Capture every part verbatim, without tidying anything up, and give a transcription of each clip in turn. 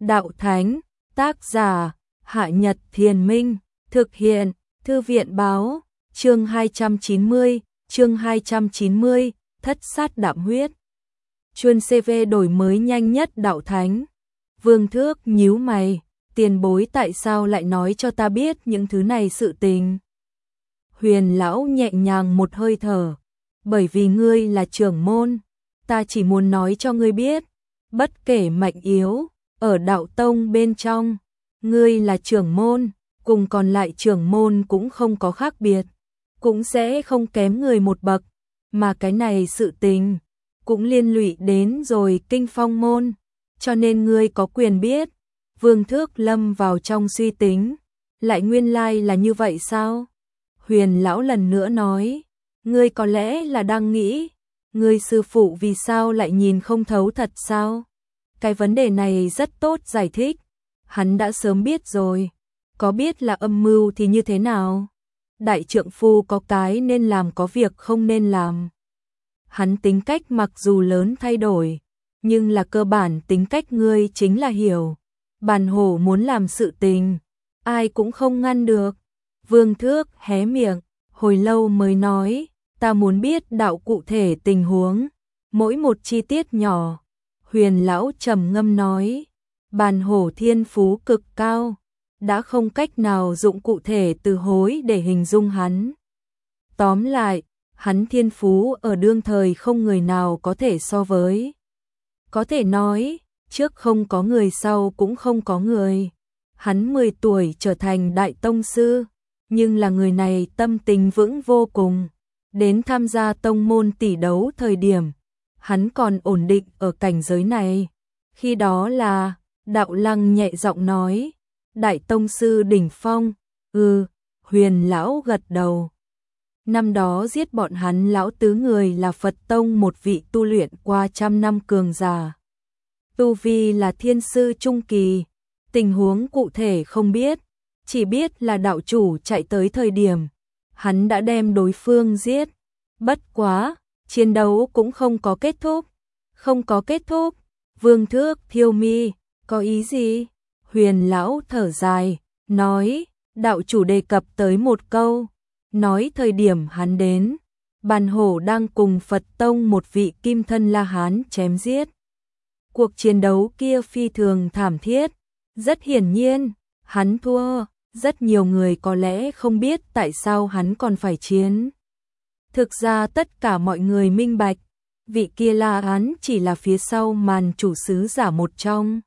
Đạo Thánh, tác giả, Hạ Nhật Thiền Minh, thực hiện, Thư viện Báo, chương hai trăm chín mươi, chương hai trăm chín mươi, thất sát đạm huyết. Chuyên xê vê đổi mới nhanh nhất Đạo Thánh. Vương Thước nhíu mày, tiền bối tại sao lại nói cho ta biết những thứ này sự tình? Huyền lão nhẹ nhàng một hơi thở, bởi vì ngươi là trưởng môn, ta chỉ muốn nói cho ngươi biết, bất kể mạnh yếu, ở đạo tông bên trong, ngươi là trưởng môn, cùng còn lại trưởng môn cũng không có khác biệt, cũng sẽ không kém người một bậc, mà cái này sự tình cũng liên lụy đến rồi Kinh Phong môn, cho nên ngươi có quyền biết. Vương Thước lâm vào trong suy tính, lại nguyên lai là như vậy sao? Huyền lão lần nữa nói, ngươi có lẽ là đang nghĩ, ngươi sư phụ vì sao lại nhìn không thấu thật sao? Cái vấn đề này rất tốt giải thích, hắn đã sớm biết rồi, có biết là âm mưu thì như thế nào? Đại trượng phu có cái nên làm có việc không nên làm. Hắn tính cách mặc dù lớn thay đổi, nhưng là cơ bản tính cách ngươi chính là hiểu. Bàn hổ muốn làm sự tình, ai cũng không ngăn được. Vương Thước hé miệng, hồi lâu mới nói, ta muốn biết đạo cụ thể tình huống, mỗi một chi tiết nhỏ. Huyền lão trầm ngâm nói, bàn hổ thiên phú cực cao, đã không cách nào dụng cụ thể từ hối để hình dung hắn. Tóm lại, hắn thiên phú ở đương thời không người nào có thể so với. Có thể nói, trước không có người sau cũng không có người. Hắn mười tuổi trở thành đại tông sư, nhưng là người này tâm tình vững vô cùng. Đến tham gia tông môn tỷ đấu thời điểm, hắn còn ổn định ở cảnh giới này. Khi đó là, Đạo Lăng nhẹ giọng nói, đại tông sư đỉnh phong, ừ, Huyền lão gật đầu. Năm đó giết bọn hắn lão tứ người là Phật tông một vị tu luyện qua trăm năm cường giả. Tu vi là thiên sư trung kỳ, tình huống cụ thể không biết, chỉ biết là đạo chủ chạy tới thời điểm, hắn đã đem đối phương giết. Bất quá, chiến đấu cũng không có kết thúc. Không có kết thúc, Vương Thước thiêu mi, có ý gì? Huyền lão thở dài, nói, đạo chủ đề cập tới một câu, nói thời điểm hắn đến, bàn hổ đang cùng Phật tông một vị kim thân La Hán chém giết. Cuộc chiến đấu kia phi thường thảm thiết, rất hiển nhiên, hắn thua, rất nhiều người có lẽ không biết tại sao hắn còn phải chiến. Thực ra tất cả mọi người minh bạch, vị kia La Hán chỉ là phía sau màn chủ sứ giả một trong.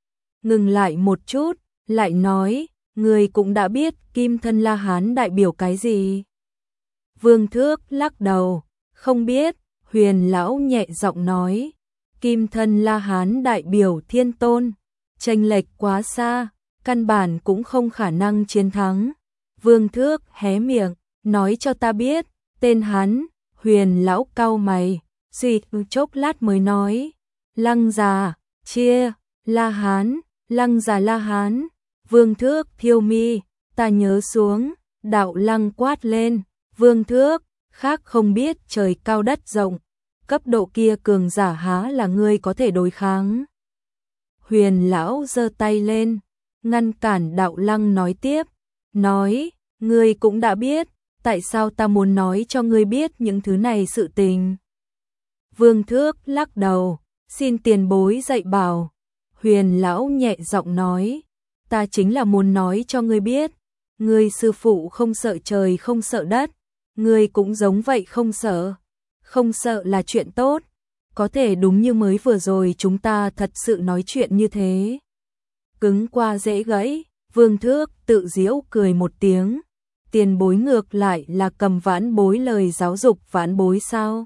Ngừng lại một chút, lại nói, người cũng đã biết kim thân La Hán đại biểu cái gì. Vương Thước lắc đầu, không biết. Huyền lão nhẹ giọng nói, kim thân La Hán đại biểu thiên tôn, chênh lệch quá xa, căn bản cũng không khả năng chiến thắng. Vương Thước hé miệng, nói cho ta biết, tên hắn. Huyền lão cau mày, suy chốc lát mới nói, Lăng già, chia, La Hán, Lăng già La Hán. Vương Thước thiêu mi, ta nhớ xuống. Đạo Lăng quát lên, Vương Thước, khác không biết trời cao đất rộng, cấp độ kia cường giả há là ngươi có thể đối kháng. Huyền lão giơ tay lên, ngăn cản Đạo Lăng nói tiếp, nói, ngươi cũng đã biết, tại sao ta muốn nói cho ngươi biết những thứ này sự tình. Vương Thước lắc đầu, xin tiền bối dạy bảo. Huyền lão nhẹ giọng nói, ta chính là muốn nói cho ngươi biết, ngươi sư phụ không sợ trời không sợ đất, ngươi cũng giống vậy không sợ. Không sợ là chuyện tốt, có thể đúng như mới vừa rồi chúng ta thật sự nói chuyện như thế. Cứng qua dễ gãy, Vương Thước tự giễu cười một tiếng, tiền bối ngược lại là cầm vãn bối lời giáo dục vãn bối sao?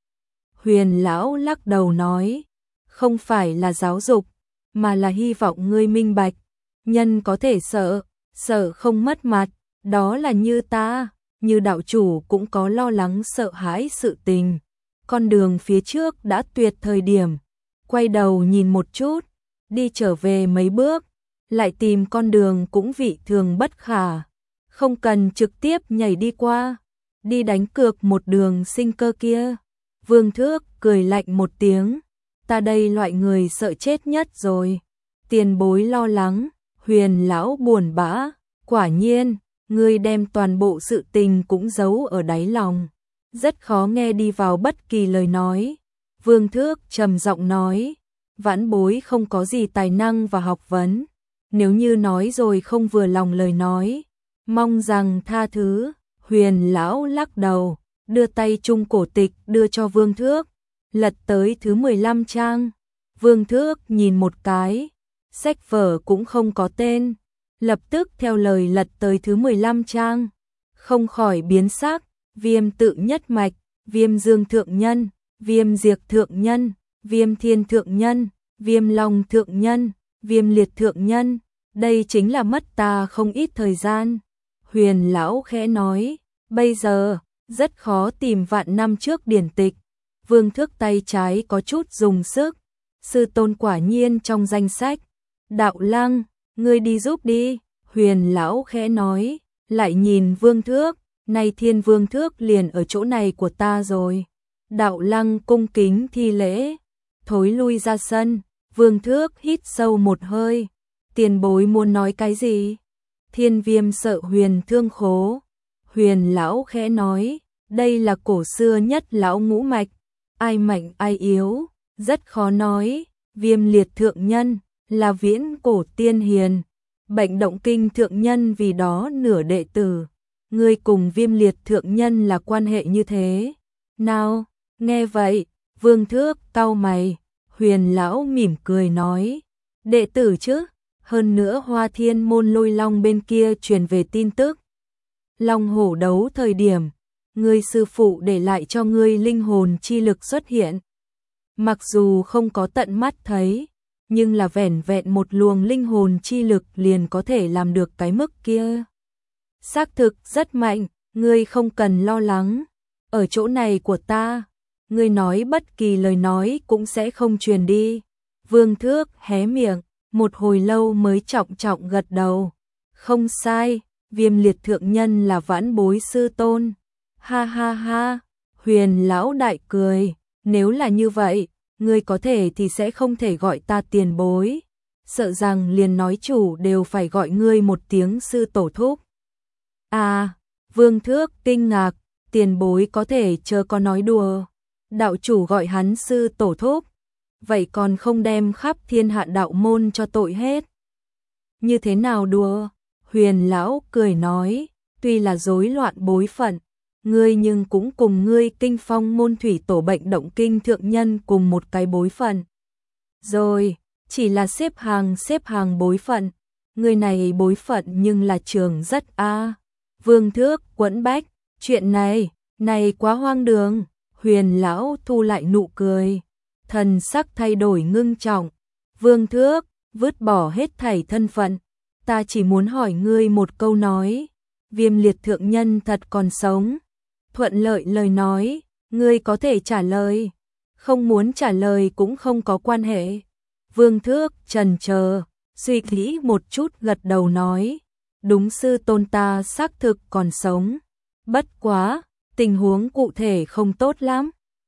Huyền lão lắc đầu nói, không phải là giáo dục, mà là hy vọng ngươi minh bạch, nhân có thể sợ, sợ không mất mặt, đó là như ta, như đạo chủ cũng có lo lắng sợ hãi sự tình. Con đường phía trước đã tuyệt thời điểm, quay đầu nhìn một chút, đi trở về mấy bước, lại tìm con đường cũng vị thường bất khả, không cần trực tiếp nhảy đi qua, đi đánh cược một đường sinh cơ kia. Vương Thước cười lạnh một tiếng, ta đây loại người sợ chết nhất rồi. Tiền bối lo lắng, Huyền lão buồn bã, quả nhiên, ngươi đem toàn bộ sự tình cũng giấu ở đáy lòng, rất khó nghe đi vào bất kỳ lời nói. Vương Thước trầm giọng nói, vãn bối không có gì tài năng và học vấn, nếu như nói rồi không vừa lòng lời nói, mong rằng tha thứ. Huyền lão lắc đầu, đưa tay chung cổ tịch đưa cho Vương Thước, lật tới thứ mười lăm trang. Vương Thước nhìn một cái, sách vở cũng không có tên, lập tức theo lời lật tới thứ mười lăm trang, không khỏi biến sắc. Viêm tự nhất mạch, Viêm dương thượng nhân, Viêm diệt thượng nhân, Viêm thiên thượng nhân, Viêm long thượng nhân, Viêm liệt thượng nhân, đây chính là mất ta không ít thời gian. Huyền lão khẽ nói, bây giờ rất khó tìm vạn năm trước điển tịch. Vương Thước tay trái có chút dùng sức, sư tôn quả nhiên trong danh sách. Đạo Lăng, ngươi đi giúp đi. Huyền lão khẽ nói, lại nhìn Vương Thước, nay Thiên Vương Thước liền ở chỗ này của ta rồi. Đạo Lăng cung kính thi lễ, thối lui ra sân. Vương Thước hít sâu một hơi, tiền bối muốn nói cái gì? Thiên Viêm sợ Huyền thương khố. Huyền lão khẽ nói, đây là cổ xưa nhất lão ngũ mạch, ai mạnh ai yếu, rất khó nói. Viêm liệt thượng nhân là viễn cổ tiên hiền, Bệnh động kinh thượng nhân vì đó nửa đệ tử. Ngươi cùng Viêm liệt thượng nhân là quan hệ như thế nào? Nghe vậy, Vương Thước cau mày. Huyền lão mỉm cười nói, đệ tử chứ, hơn nữa Hoa Thiên môn Lôi Long bên kia truyền về tin tức. Long hổ đấu thời điểm, ngươi sư phụ để lại cho ngươi linh hồn chi lực xuất hiện. Mặc dù không có tận mắt thấy, nhưng là vẻn vẹn một luồng linh hồn chi lực liền có thể làm được cái mức kia. Xác thực rất mạnh, ngươi không cần lo lắng. Ở chỗ này của ta, ngươi nói bất kỳ lời nói cũng sẽ không truyền đi. Vương Thước hé miệng, một hồi lâu mới trọng trọng gật đầu. Không sai, Viêm liệt thượng nhân là vãn bối sư tôn. Ha ha ha, Huyền lão đại cười, nếu là như vậy, ngươi có thể thì sẽ không thể gọi ta tiền bối. Sợ rằng liền nói chủ đều phải gọi ngươi một tiếng sư tổ thúc. À, Vương Thước kinh ngạc, tiền bối có thể chờ có nói đùa. Đạo chủ gọi hắn sư tổ thúc, vậy còn không đem khắp thiên hạ đạo môn cho tội hết. Như thế nào đùa? Huyền lão cười nói, tuy là rối loạn bối phận, ngươi nhưng cũng cùng ngươi Kinh Phong môn thủy tổ Bệnh động kinh thượng nhân cùng một cái bối phận. Rồi, chỉ là xếp hàng xếp hàng bối phận, ngươi này bối phận nhưng là trường rất a. À. Vương Thước quẫn bách, chuyện này, này quá hoang đường. Huyền lão thu lại nụ cười, thần sắc thay đổi ngưng trọng. Vương Thước, vứt bỏ hết thảy thân phận, ta chỉ muốn hỏi ngươi một câu nói, Viêm liệt thượng nhân thật còn sống? Thuận lợi lời nói, ngươi có thể trả lời, không muốn trả lời cũng không có quan hệ. Vương Thước chần chờ, suy nghĩ một chút gật đầu nói, đúng sư tôn ta xác thực còn sống, bất quá, tình huống cụ thể không tốt lắm.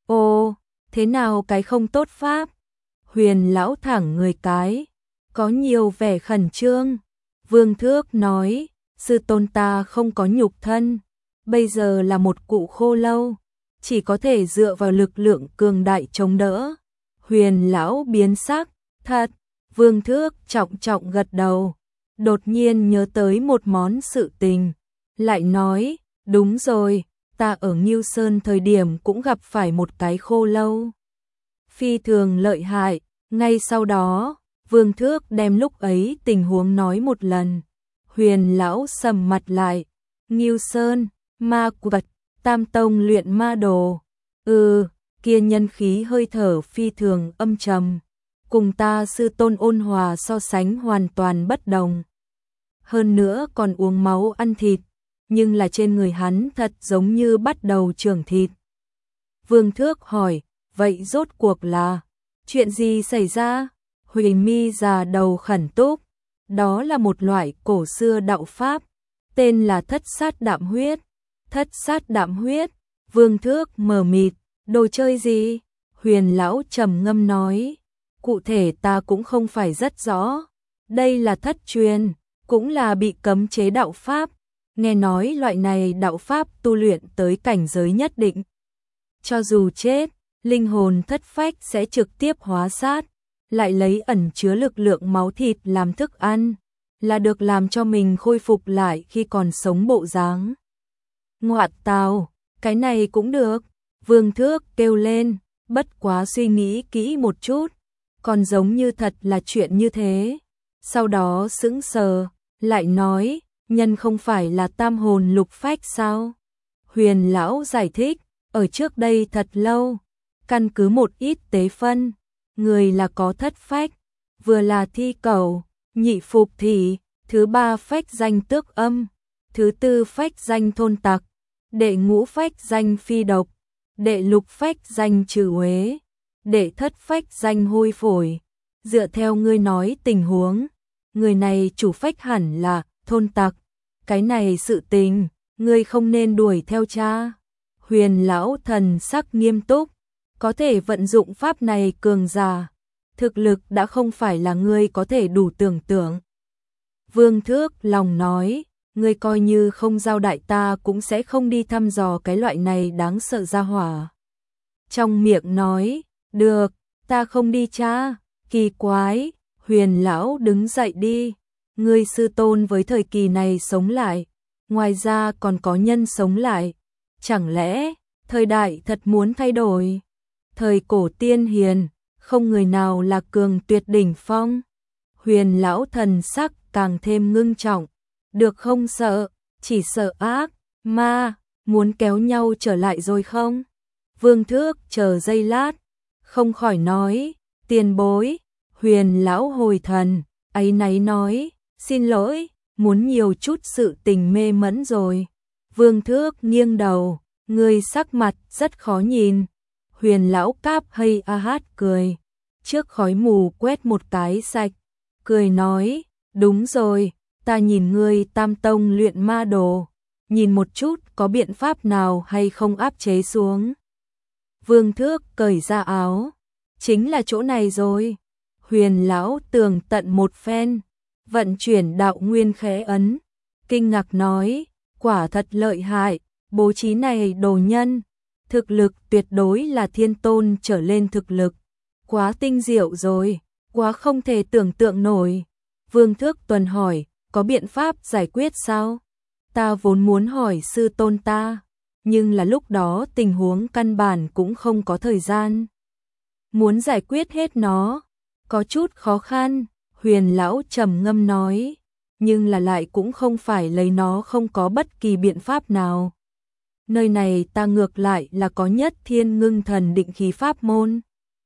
Ồ, thế nào cái không tốt pháp? Huyền lão thẳng người cái, có nhiều vẻ khẩn trương. Vương Thước nói, sư tôn ta không có nhục thân, bây giờ là một cụ khô lâu, chỉ có thể dựa vào lực lượng cường đại chống đỡ. Huyền lão biến sắc, thật. Vương Thước trọng trọng gật đầu, đột nhiên nhớ tới một món sự tình, lại nói, đúng rồi, ta ở Ngưu Sơn thời điểm cũng gặp phải một cái khô lâu. Phi thường lợi hại, ngay sau đó, Vương Thước đem lúc ấy tình huống nói một lần. Huyền lão sầm mặt lại, Ngưu Sơn, ma vật, Tam tông luyện ma đồ. Ừ, kia nhân khí hơi thở phi thường âm trầm, cùng ta sư tôn ôn hòa so sánh hoàn toàn bất đồng. Hơn nữa còn uống máu ăn thịt, nhưng là trên người hắn thật giống như bắt đầu trưởng thịt. Vương Thước hỏi, vậy rốt cuộc là chuyện gì xảy ra? Huỳnh mi già đầu khẩn túc, đó là một loại cổ xưa đạo pháp, tên là thất sát đạm huyết. Thất sát đạm huyết, Vương Thước mờ mịt, đồ chơi gì? Huyền lão trầm ngâm nói, cụ thể ta cũng không phải rất rõ, Đây là thất truyền, cũng là bị cấm chế đạo pháp. Nghe nói loại này đạo pháp tu luyện tới cảnh giới nhất định. Cho dù chết, linh hồn thất phách sẽ trực tiếp hóa sát, lại lấy ẩn chứa lực lượng máu thịt làm thức ăn, là được làm cho mình khôi phục lại khi còn sống bộ dáng. Ngoạt tào, cái này cũng được, Vương Thước kêu lên, bất quá suy nghĩ kỹ một chút, còn giống như thật là chuyện như thế. Sau đó sững sờ, lại nói, nhân không phải là tam hồn lục phách sao? Huyền lão giải thích, ở trước đây thật lâu, căn cứ một ít tế phân, người là có thất phách, vừa là thi cầu, nhị phục thị, thứ ba phách danh tước âm, thứ tư phách danh thôn tặc, đệ ngũ phách danh phi độc, đệ lục phách danh trừ uế, đệ thất phách danh hôi phổi. Dựa theo ngươi nói tình huống, người này chủ phách hẳn là thôn tặc, cái này sự tình, ngươi không nên đuổi theo cha. Huyền lão thần sắc nghiêm túc, có thể vận dụng pháp này cường giả, thực lực đã không phải là ngươi có thể đủ tưởng tượng. Vương Thước lòng nói, ngươi coi như không giao đại ta cũng sẽ không đi thăm dò cái loại này đáng sợ ra hỏa. Trong miệng nói, được, ta không đi cha, kỳ quái, Huyền lão đứng dậy đi, ngươi sư tôn với thời kỳ này sống lại, ngoài ra còn có nhân sống lại, chẳng lẽ thời đại thật muốn thay đổi? Thời cổ tiên hiền, không người nào là cường tuyệt đỉnh phong. Huyền lão thần sắc càng thêm ngưng trọng, được không sợ, chỉ sợ ác, ma, muốn kéo nhau trở lại rồi không? Vương Thước chờ giây lát, không khỏi nói, tiền bối. Huyền lão hồi thần, áy náy nói, xin lỗi, muốn nhiều chút sự tình mê mẫn rồi. Vương Thước nghiêng đầu, người sắc mặt rất khó nhìn. Huyền lão cáp hay a hát cười, trước khói mù quét một cái sạch, cười nói, đúng rồi, ta nhìn ngươi tam tông luyện ma đồ, nhìn một chút có biện pháp nào hay không áp chế xuống. Vương Thước cởi ra áo, chính là chỗ này rồi. Huyền lão tường tận một phen, vận chuyển đạo nguyên khẽ ấn, kinh ngạc nói, quả thật lợi hại, bố trí này đồ nhân, thực lực tuyệt đối là thiên tôn trở lên thực lực, quá tinh diệu rồi, quá không thể tưởng tượng nổi. Vương Thước Tuần hỏi, có biện pháp giải quyết sao? Ta vốn muốn hỏi sư tôn ta, nhưng là lúc đó tình huống căn bản cũng không có thời gian. Muốn giải quyết hết nó, có chút khó khăn, Huyền lão trầm ngâm nói, nhưng là lại cũng không phải lấy nó không có bất kỳ biện pháp nào. Nơi này ta ngược lại là có nhất thiên ngưng thần định khí pháp môn.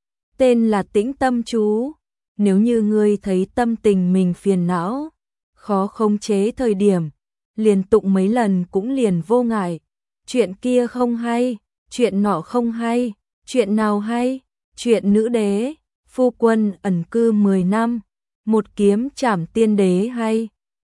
Tên là tĩnh tâm chú, nếu như ngươi thấy tâm tình mình phiền não, khó khống chế thời điểm, liền tụng mấy lần cũng liền vô ngại. Chuyện kia không hay, chuyện nọ không hay, chuyện nào hay, chuyện nữ đế, phu quân ẩn cư mười năm, một kiếm trảm tiên đế hay,